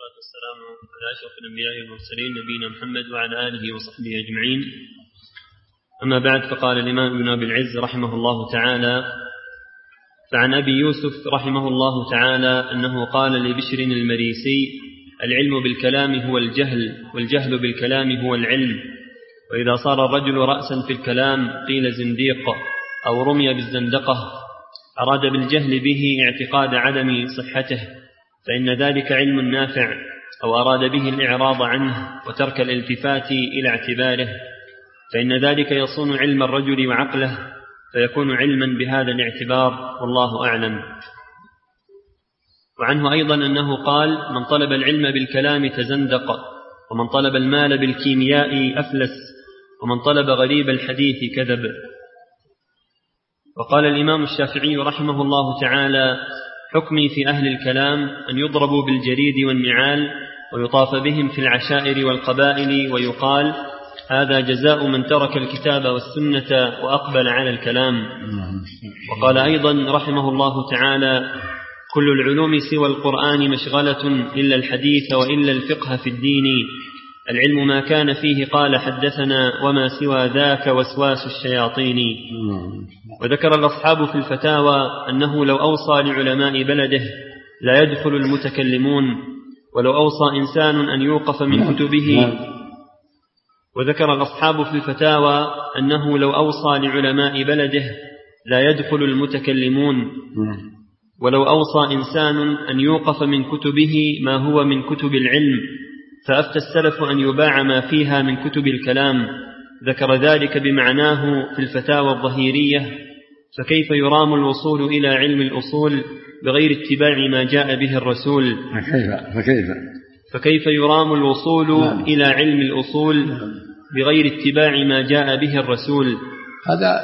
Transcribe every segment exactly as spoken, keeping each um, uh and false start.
والصلاة والسلام على أشرف الأنبياء والمرسلين نبينا محمد وعلى آله وصحبه أجمعين. أما بعد، فقال الإمام ابن أبي العز رحمه الله تعالى: فعن أبي يوسف رحمه الله تعالى أنه قال لبشر المريسي: العلم بالكلام هو الجهل، والجهل بالكلام هو العلم، وإذا صار الرجل رأسا في الكلام قيل زنديق أو رمي بالزندقة، أراد بالجهل به اعتقاد عدم صحته، فإن ذلك علم نافع، أو أراد به الإعراض عنه وترك الالتفات إلى اعتباره، فإن ذلك يصون علم الرجل وعقله، فيكون علما بهذا الاعتبار، والله أعلم. وعنه أيضا أنه قال: من طلب العلم بالكلام تزندق، ومن طلب المال بالكيمياء أفلس، ومن طلب غريب الحديث كذب. وقال الإمام الشافعي رحمه الله تعالى: حكمي في أهل الكلام أن يضربوا بالجريد والنعال، ويطاف بهم في العشائر والقبائل، ويقال: هذا جزاء من ترك الكتاب والسنة وأقبل على الكلام. وقال أيضا رحمه الله تعالى: كل العلوم سوى القرآن مشغلة إلا الحديث وإلا الفقه في الدين، العلم ما كان فيه قال حدثنا، وما سوى ذاك وسواس الشياطين. وذكر الأصحاب في الفتاوى أنه لو أوصى لعلماء بلده لا يدخل المتكلمون، ولو أوصى إنسان أن يوقف من كتبه وذكر الأصحاب في الفتاوى أنه لو أوصى لعلماء بلده لا يدخل المتكلمون، ولو أوصى إنسان أن يوقف من كتبه ما هو من كتب العلم، فأفتى السلف أن يباع ما فيها من كتب الكلام. ذكر ذلك بمعناه في الفتاوى الظهيرية. فكيف يرام الوصول إلى علم الأصول بغير اتباع ما جاء به الرسول؟ فكيف, فكيف, فكيف يرام الوصول نعم. إلى علم الأصول نعم. بغير اتباع ما جاء به الرسول؟ هذا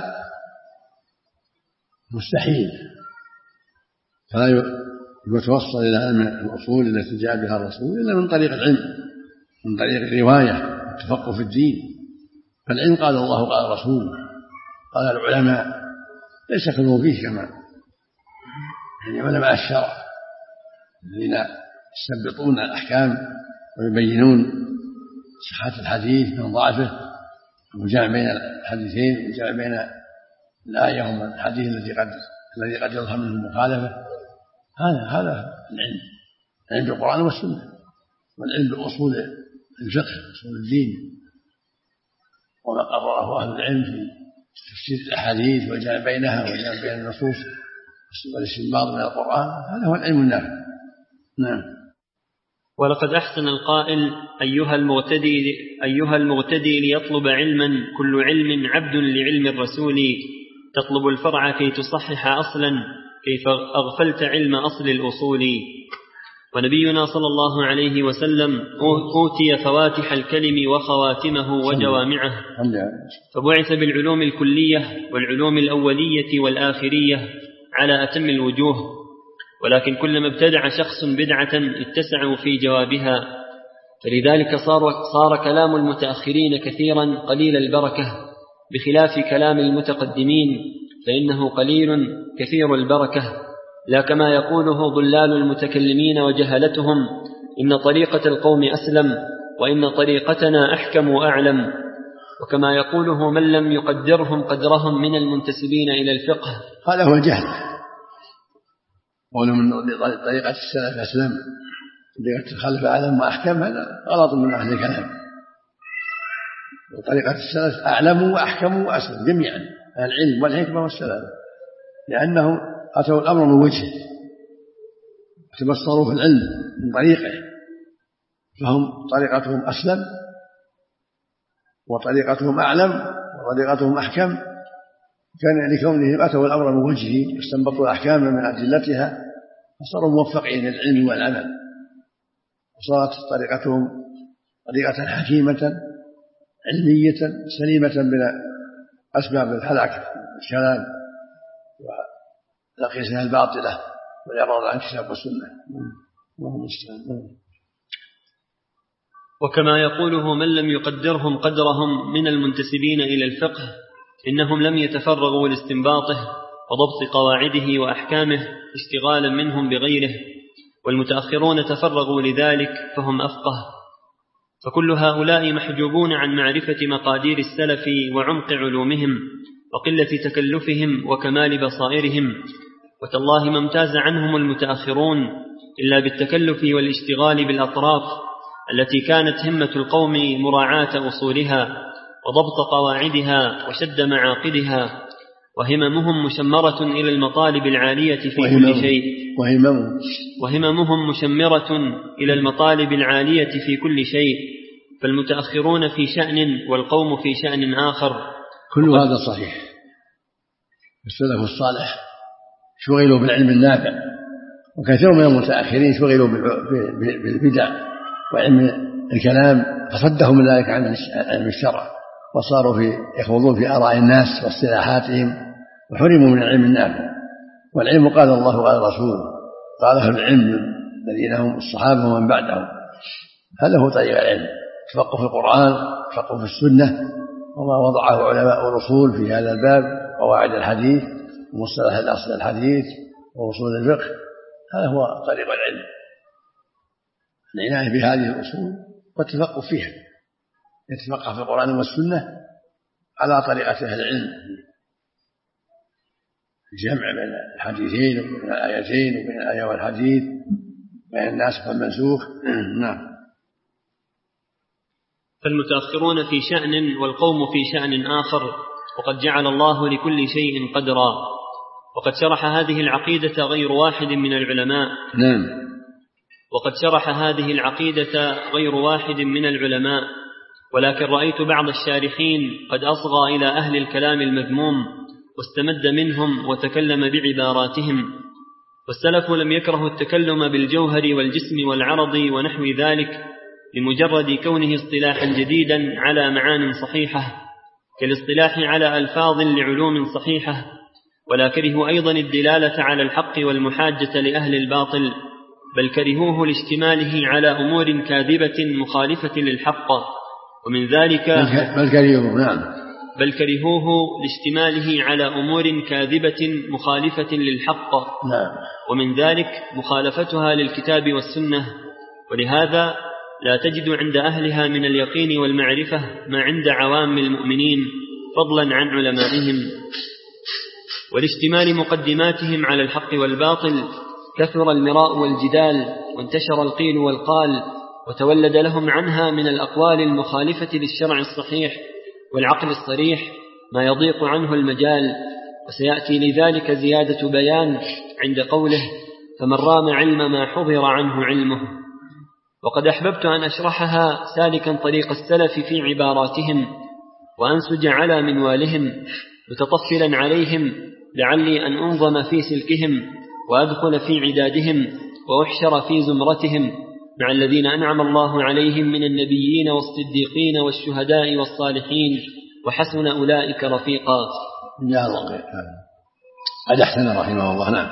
مستحيل، فلا يتوصل إلى علم الأصول التي جاء بها الرسول إلا من طريق العلم، من طريق الرواية والتفقه في الدين. فالعلم قال الله قال الرسول قال العلماء، ليس كلهم فيه كما يعني علماء الشرع الذين يستنبطون الأحكام ويبينون صحة الحديث من ضعفه، وجمع بين الحديثين وجمع بين الآية والحديث الذي قد الذي قد يظهر منه المخالفة. هذا هذا العلم، العلم بالقرآن والسنة، والعلم بأصول الفقه أصول الدين، وما قرره أهل العلم في تفسير الأحاديث والجمع بينها والجمع بين النصوص والاستنباط من القرآن، هذا هو العلم النافع. نعم. ولقد أحسن القائل: أيها المغتدي, أيها المغتدي ليطلب علما، كل علم عبد لعلم الرسول، تطلب الفرع كي تصحح أصلا، كيف أغفلت علم أصل الأصول. ونبينا صلى الله عليه وسلم أوتي فواتح الكلم وخواتمه وجوامعه، فبعث بالعلوم الكلية والعلوم الأولية والآخرية على أتم الوجوه، ولكن كلما ابتدع شخص بدعة اتسعوا في جوابها، فلذلك صار, صار كلام المتأخرين كثيرا قليل البركة، بخلاف كلام المتقدمين فإنه قليل كثير البركة، لا كما يقوله ضلال المتكلمين وجهلتهم: إن طريقة القوم أسلم، وإن طريقتنا أحكم وأعلم، وكما يقوله من لم يقدرهم قدرهم من المنتسبين إلى الفقه. هذا هو الجهل، قولوا من طريقة السلف أسلم، طريقة الخلف أعلم وأحكم، هذا غلط من أهل الكلام. وطريقة السلف أعلموا وأحكموا وأسلم جميعا، العلم والحكمة والسلام، لأنهم أتوا الأمر من وجهه، تبصروا في العلم من طريقه، فهم طريقتهم أسلم وطريقتهم أعلم وطريقتهم أحكم، كان لكونهم أتوا الأمر من وجهه واستنبطوا الأحكام من أدلتها، فصاروا موفقين للعلم والعمل، وصارت طريقتهم طريقة حكيمة علمية سليمة من أسباب الهلاك والشلال والأقيسة الباطلة والإعراض عن كتاب والسنة. وكما يقوله من لم يقدرهم قدرهم من المنتسبين إلى الفقه، إنهم لم يتفرغوا لاستنباطه وضبط قواعده وأحكامه اشتغالا منهم بغيره، والمتأخرون تفرغوا لذلك فهم أفقه، فكل هؤلاء محجوبون عن معرفة مقادير السلف وعمق علومهم وقلة تكلفهم وكمال بصائرهم. وتالله ما امتاز عنهم المتأخرون إلا بالتكلف والاشتغال بالأطراف التي كانت همة القوم مراعاة أصولها وضبط قواعدها وشد معاقدها، وهممهم مشمرة إلى المطالب العالية في كل شيء وهممهم, وهممهم مشمرة إلى المطالب العالية في كل شيء، فالمتأخرون في شأن والقوم في شأن آخر. كل هذا صحيح. السلف الصالح شغلوا بالعلم النافع، وكثير من المتأخرين شغلوا بالبدع وعلم الكلام فصدهم من ذلك عن علم الشرع، وصاروا في يخوضون في آراء الناس واصطلاحاتهم وحرموا من العلم النافع. والعلم قال الله وقال رسوله، قال أهل العلم الذين هم الصحابة ومن بعدهم. هذا هو طريق العلم، تفقه في القرآن، تفقه في السنة، وما وضعه علماء الأصول في هذا الباب، قواعد الحديث ومصطلح الأصل الحديث وأصول الفقه. هذا هو طريق العلم، العناية بهذه الأصول والتفقه فيها، يتفقه في القرآن والسنة على طريقة أهل العلم، الجمع بين الحديثين وبين الآيتين وبين الآية والحديث، بين الناسخ والمنسوخ. نعم. فالمتأخرون في شأن والقوم في شأن آخر، وقد جعل الله لكل شيء قدرا. وقد شرح هذه العقيدة غير واحد من العلماء. نعم. وقد شرح هذه العقيدة غير واحد من العلماء، ولكن رأيت بعض الشارحين قد أصغى إلى أهل الكلام المذموم واستمد منهم وتكلم بعباراتهم. والسلف لم يكرهوا التكلم بالجوهر والجسم والعرض ونحو ذلك لمجرد كونه اصطلاحا جديدا على معان صحيحة كالاصطلاح على ألفاظ لعلوم صحيحة، ولا كرهوا أيضا الدلالة على الحق والمحاجة لأهل الباطل، بل كرهوه لاشتماله على أمور كاذبة مخالفة للحق. ومن ذلك بل كرهوه نعم بل كرهوه لاشتماله على أمور كاذبة مخالفة للحق نعم. ومن ذلك مخالفتها للكتاب والسنة. ولهذا لا تجد عند أهلها من اليقين والمعرفة ما عند عوام المؤمنين فضلا عن علمائهم. ولاشتمال مقدماتهم على الحق والباطل كثر المراء والجدال، وانتشر القيل والقال، وتولد لهم عنها من الأقوال المخالفة للشرع الصحيح والعقل الصريح ما يضيق عنه المجال. وسيأتي لذلك زيادة بيان عند قوله: فمن رام علم ما حضر عنه علمه. وقد أحببت أن أشرحها سالكا طريق السلف في عباراتهم، وأنسج على منوالهم متطفلا عليهم، لعلي أن أنظم في سلكهم وأدخل في عدادهم وأحشر في زمرتهم مع الذين أنعم الله عليهم من النبيين والصديقين والشهداء والصالحين، وحسن أولئك رفيقا. يا الله قد أحسن رحمه الله. نعم.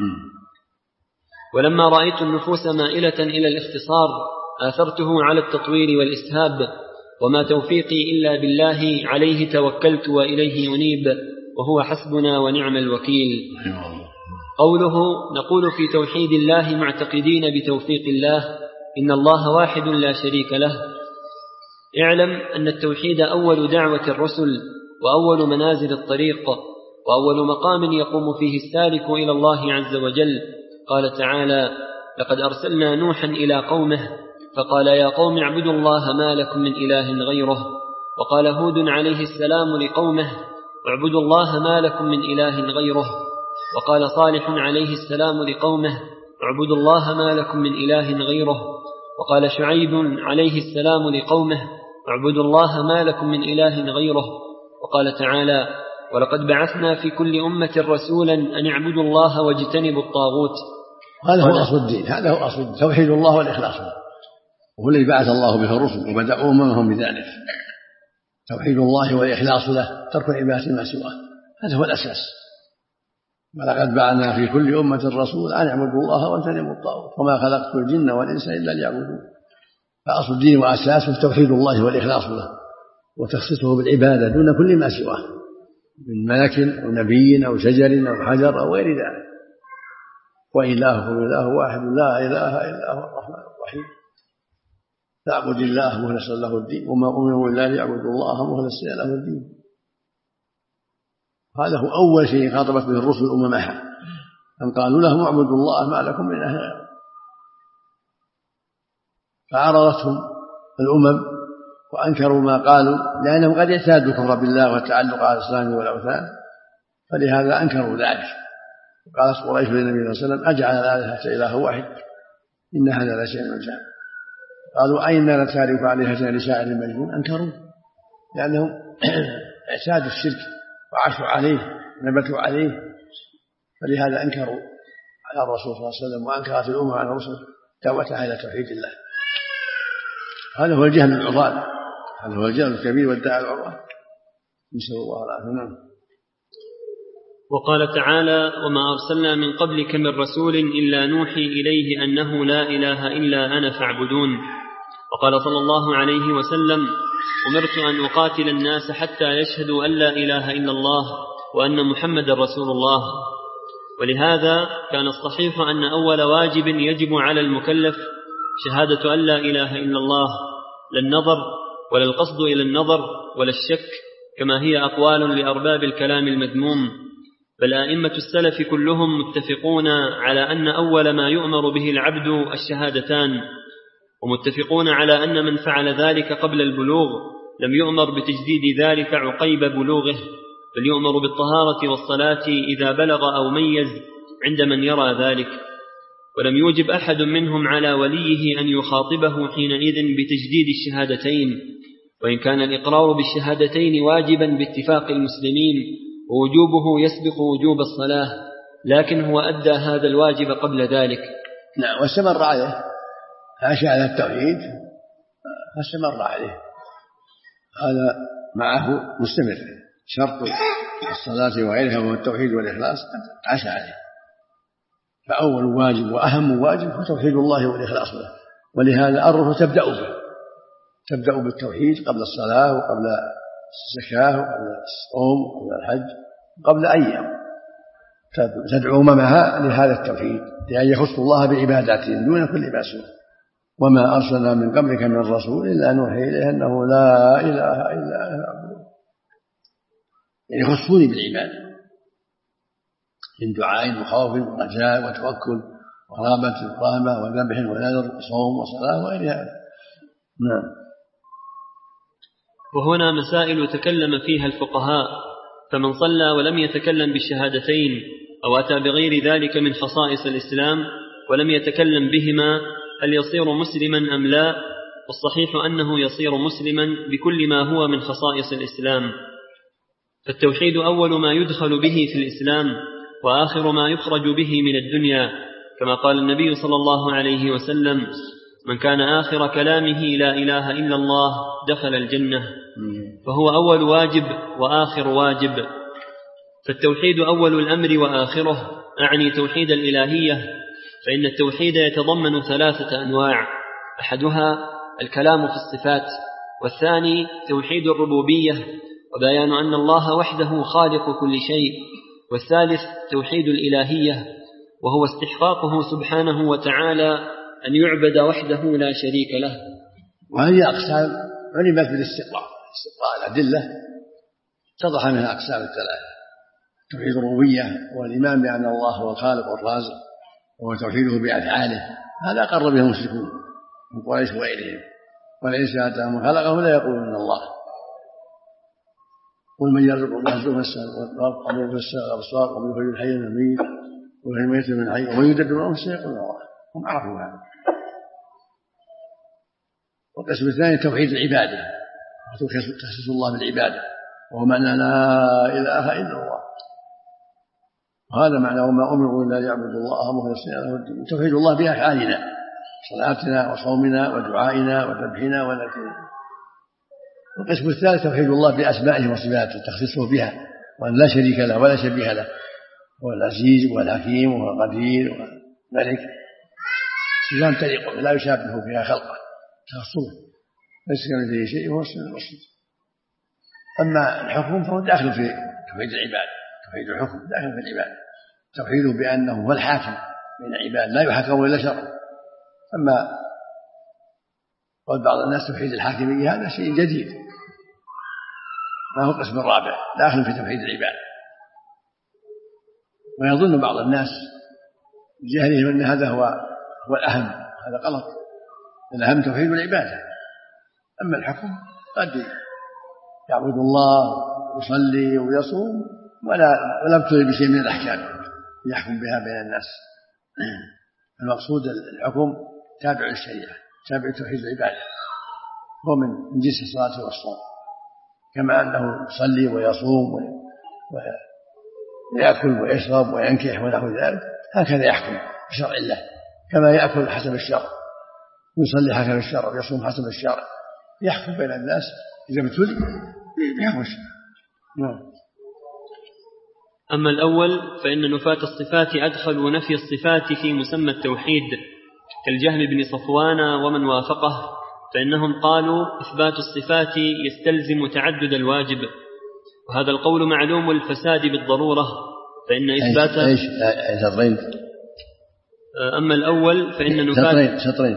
ولما رأيت النفوس مائلة إلى الاختصار آثرته على التطوير والإسهاب، وما توفيقي إلا بالله، عليه توكلت وإليه أنيب، وهو حسبنا ونعم الوكيل. قوله: نقول في توحيد الله معتقدين بتوفيق الله، إن الله واحد لا شريك له. اعلم أن التوحيد أول دعوة الرسل، وأول منازل الطريق، وأول مقام يقوم فيه السالك إلى الله عز وجل. قال تعالى: لقد أرسلنا نوحا إلى قومه فقال يا قوم اعبدوا الله ما لكم من إله غيره. وقال هود عليه السلام لقومه: اعبدوا الله ما لكم من إله غيره. وقال صالح عليه السلام لقومه: اعبدوا الله ما لكم من إله غيره. وقال شعيب عليه السلام لقومه: اعبدوا الله ما لكم من إله غيره. وقال تعالى: ولقد بعثنا في كل أمة رسولا أن اعبدوا الله واجتنبوا الطاغوت. هذا هو أصل الدين، هذا هو أصل الدين، توحيد الله والإخلاص له، وهو الذي بعث الله به الرسل وبدأوا أممهم بذلك. توحيد الله والإخلاص له، ترك عبادة ما سواه، هذا هو الأساس. ولقد بعثنا في كل أمة رسولا أن اعبدوا الله واجتنبوا الطاغوت وما خلقت الجن والإنس إلا ليعبدون. فأصل الدين وأساسه توحيد الله والإخلاص له، وتخصيصه بالعبادة دون كل ما سواه من ملك أو نبي أو شجر أو حجر أو غير ذلك. وإلهكم إله واحد لا إله إلا هو الرحمن الرحيم فاعبد الله مخلصا له الدين وما أمروا إلا ليعبدوا الله مخلصا له الدين. هذا هو أول شيء خاطبت به الرسل أممها أن قالوا لهم اعبدوا الله ما لكم من إله غيره. فعرضتهم الأمم وأنكروا ما قالوا لأنهم قد اعتادوا الكفر بالله والتعلق على الأصنام والأوثان، فلهذا أنكروا ذلك. قالت قريش للنبي صلى الله عليه وسلم أجعل الآلهة إله واحد إن هذا لشيء عجاب. قالوا أين نتارك آلهتنا لشاعر مجنون؟ أنكروا لأنهم اعتادوا الشرك وعاشوا عليه نبتوا عليه، فلهذا أنكروا على الرسول صلى الله عليه وسلم وأنكرت الأمم على الرسل دعوتها إلى توحيد الله. هذا هو الجهل العظام، هذا هو الجهل الكبير والداعي العظام، نسأل الله العافية. وقال تعالى: وما أرسلنا من قبلك من رسول إلا نوحي إليه أنه لا إله إلا أنا فاعبدون. وقال صلى الله عليه وسلم: أمرت أن أقاتل الناس حتى يشهدوا أن لا إله إلا الله وأن محمد رسول الله. ولهذا كان الصحيح أن أول واجب يجب على المكلف شهادة أن لا إله إلا الله، لا النظر ولا القصد إلى النظر ولا الشك كما هي أقوال لأرباب الكلام المذموم، بل أئمة السلف كلهم متفقون على أن أول ما يؤمر به العبد الشهادتان، ومتفقون على أن من فعل ذلك قبل البلوغ لم يؤمر بتجديد ذلك عقيب بلوغه، بل يؤمر بالطهارة والصلاة إذا بلغ أو ميز عند من يرى ذلك. ولم يوجب أحد منهم على وليه أن يخاطبه حينئذ بتجديد الشهادتين، وإن كان الإقرار بالشهادتين واجبا باتفاق المسلمين ووجوبه يسبق وجوب الصلاة، لكن هو أدى هذا الواجب قبل ذلك. نعم، واستمر عليه، عاش على التوحيد فاستمر عليه، هذا معه مستمر. شرط الصلاة وغيرها وهو التوحيد والإخلاص عاش عليه، فأول واجب وأهم واجب هو توحيد الله والإخلاص له، ولهذا الرسل تبدأ به، تبدأ بالتوحيد قبل الصلاة وقبل الزكاة وقبل الصوم وقبل الحج قبل أيام، تدعو أممها لهذا التوحيد لأن يخصوا الله بعباداتهم دون كل ما سواه. وما أرسلنا من قبلك من رسول إلا نوحي إليه أنه لا إله إلا أنا فاعبدون، يعني يخصوني بالعبادة من دعاء وخوف ورجاء وتوكل ورغبة ورهبة وذبح ونذر وصوم وصلاة وغير هذا. نعم. وهنا مسائل تكلم فيها الفقهاء، فمن صلى ولم يتكلم بالشهادتين أو أتى بغير ذلك من خصائص الإسلام ولم يتكلم بهما هل يصير مسلما أم لا؟ والصحيح أنه يصير مسلما بكل ما هو من خصائص الإسلام. فالتوحيد أول ما يدخل به في الإسلام وآخر ما يخرج به من الدنيا، كما قال النبي صلى الله عليه وسلم: من كان آخر كلامه لا إله إلا الله دخل الجنة. فهو أول واجب وآخر واجب. فالتوحيد أول الأمر وآخره، أعني توحيد الإلهية، فإن التوحيد يتضمن ثلاثة أنواع: أحدها الكلام في الصفات، والثاني توحيد الربوبية وبيان أن الله وحده خالق كل شيء، والثالث توحيد الإلهية وهو استحقاقه سبحانه وتعالى أن يعبد وحده لا شريك له. وهذه أقسام علمت بالاستقراء، استقراء الأدلة اتضح منها أقسام الثلاثة: توحيد الربوبية والإيمان بأن الله هو الخالق والرازق وهو توحيده بأفعاله، هذا أقر به المشركون من قريش وغيرهم، ولئن سألتهم من خلقهم لا يقولون الله، قل من يرزق الناس من السماء والأرض ومن يفسر الأبصار ومن يخرج الحي من الميت ومن الميت من الحي ومن يدبر الأمر سيقولون الله، هم عرفوا هذا. والقسم الثاني توحيد العبادة، تخصيص الله بالعبادة، وهو معنى لا إله إلا الله، وهذا معنى وما أمروا إلا ليعبدوا الله مخلصين له الدين، توحيد الله بأفعالنا، صلاتنا وصومنا ودعائنا وذبحنا ونذرنا. والقسم الثالث توحيد الله بأسمائه وصفاته، تخصيصه بها وأن لا شريك له ولا شبيه له، هو العزيز والحكيم والقدير والملك، صفات تليق لا يشابه فيها خلقه، تخصصه ليس كمثله شيء وهو السميع البصير. أما الحكم فهو داخل في توحيد العبادة، توحيد الحكم داخل في العبادة، توحيده بأنه هو الحاكم بين العباد لا يحكم إلا شرعا. أما قول بعض الناس توحيد الحاكمية هذا شيء جديد، ما هو القسم الرابع، داخل في توحيد العباد. ويظن بعض الناس بجهلهم أن هذا هو هو الأهم، هذا غلط. الأهم توحيد العبادة، أما الحكم قد يعبد الله ويصلي ويصوم ولا ولا يبتلي بشيء من الأحكام يحكم بها بين الناس. المقصود الحكم تابع للشريعة، تابع توحيد العبادة، هو من جنس الصلاة والصوم، كما أنه يصلي ويصوم ويأكل ويشرب وينكح ونحو ذلك، هكذا يحكم بشرع الله كما يأكل حسب الشرع ويصلي حسب الشرع ويصوم حسب الشرع، يحكم بين الناس إذا ابتلي بحكم الشرع. نعم. أما الأول فإن نفاة الصفات أدخلوا نفي الصفات في مسمى التوحيد كالجهم بن صفوان ومن وافقه، فإنهم قالوا إثبات الصفات يستلزم تعدد الواجب، وهذا القول معلوم الفساد بالضرورة، فإن إثبات إيش شطرين. أما الأول فإن نفاة شطرين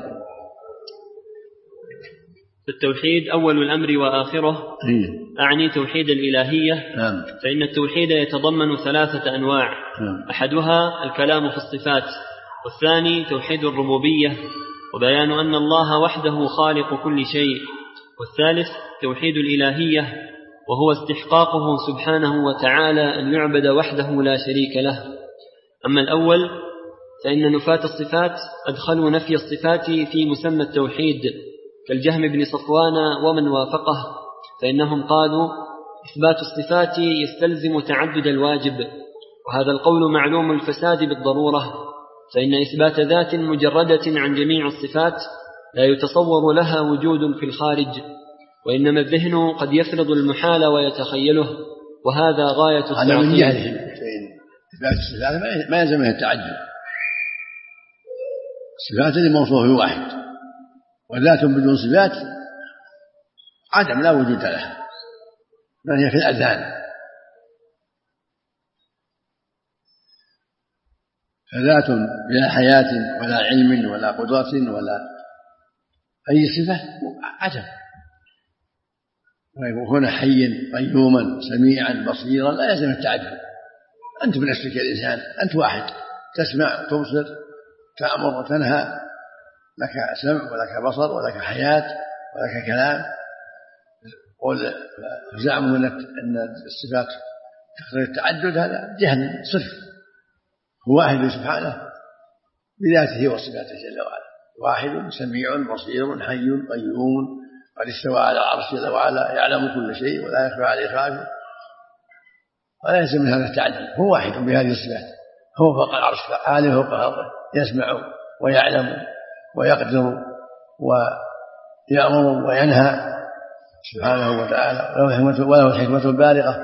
في التوحيد أول الأمر وآخره، أعني توحيد الإلهية، فإن التوحيد يتضمن ثلاثة أنواع، أحدها الكلام في الصفات، والثاني توحيد الربوبية وبيان أن الله وحده خالق كل شيء، والثالث توحيد الإلهية وهو استحقاقه سبحانه وتعالى أن يعبد وحده لا شريك له. أما الأول فإن نفاة الصفات أدخلوا نفي الصفات في مسمى التوحيد كالجهم بن صفوان ومن وافقه، فإنهم قالوا إثبات الصفات يستلزم تعدد الواجب، وهذا القول معلوم الفساد بالضرورة، فإن إثبات ذات مجردة عن جميع الصفات لا يتصور لها وجود في الخارج، وإنما الذهن قد يفرض المحال ويتخيله، وهذا غاية التعطيل. هذا من جهلهم، إثبات الصفات ما يلزم التعجب، الصفات لموصوف واحد، وذات بدون صفات عدم لا وجود لها، بل هي في الأذهان. فذات بلا حياة ولا علم ولا قدرة ولا أي صفة عدم، ويكون حيا قيوما سميعا بصيرا لا يلزم التعجب. أنت بنفسك الإنسان، أنت واحد، تسمع تبصر تأمر وتنهى، لك سمع ولك بصر ولك حياة ولك كلام. زعموا أن الصفات تقتضي التعدد، هذا جهل صرف. هو واحد سبحانه بذاته وصفاته جل وعلا، واحد سميع بصير حي قيوم قد استوى على العرش جل وعلا، يعلم كل شيء ولا يخفى عليه خافية، ولا يلزم من هذا التعدد. هو واحد بهذه الصفات، هو فوق العرش عالي فوق الأرض، يسمع ويعلم ويقدر ويأمر وينهى سبحانه وتعالى، وله الحكمة البالغة.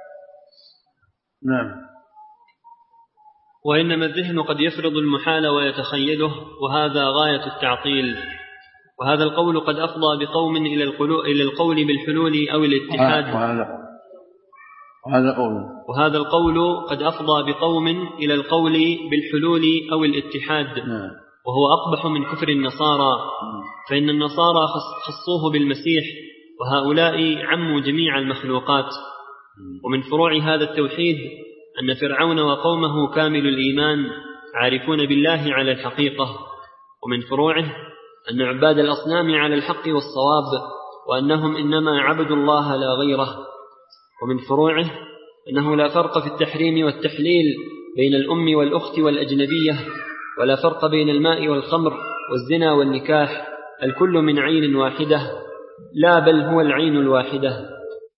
نعم. وإنما الذهن قد يفرض المحال ويتخيله، وهذا غاية التعطيل. وهذا القول قد أفضى بقوم إلى القول بالحلول أو الاتحاد، وهذا قول وهذا القول قد أفضى بقوم إلى القول بالحلول أو الاتحاد، وهو أقبح من كفر النصارى، فإن النصارى خصوه بالمسيح، وهؤلاء عموا جميع المخلوقات. ومن فروع هذا التوحيد أن فرعون وقومه كامل الإيمان عارفون بالله على الحقيقة، ومن فروعه أن عباد الأصنام على الحق والصواب، وأنهم إنما عبدوا الله لا غيره. ومن فروعه أنه لا فرق في التحريم والتحليل بين الأم والأخت والأجنبية، ولا فرق بين الماء والخمر والزنا والنكاح، الكل من عين واحدة، لا بل هو العين الواحدة.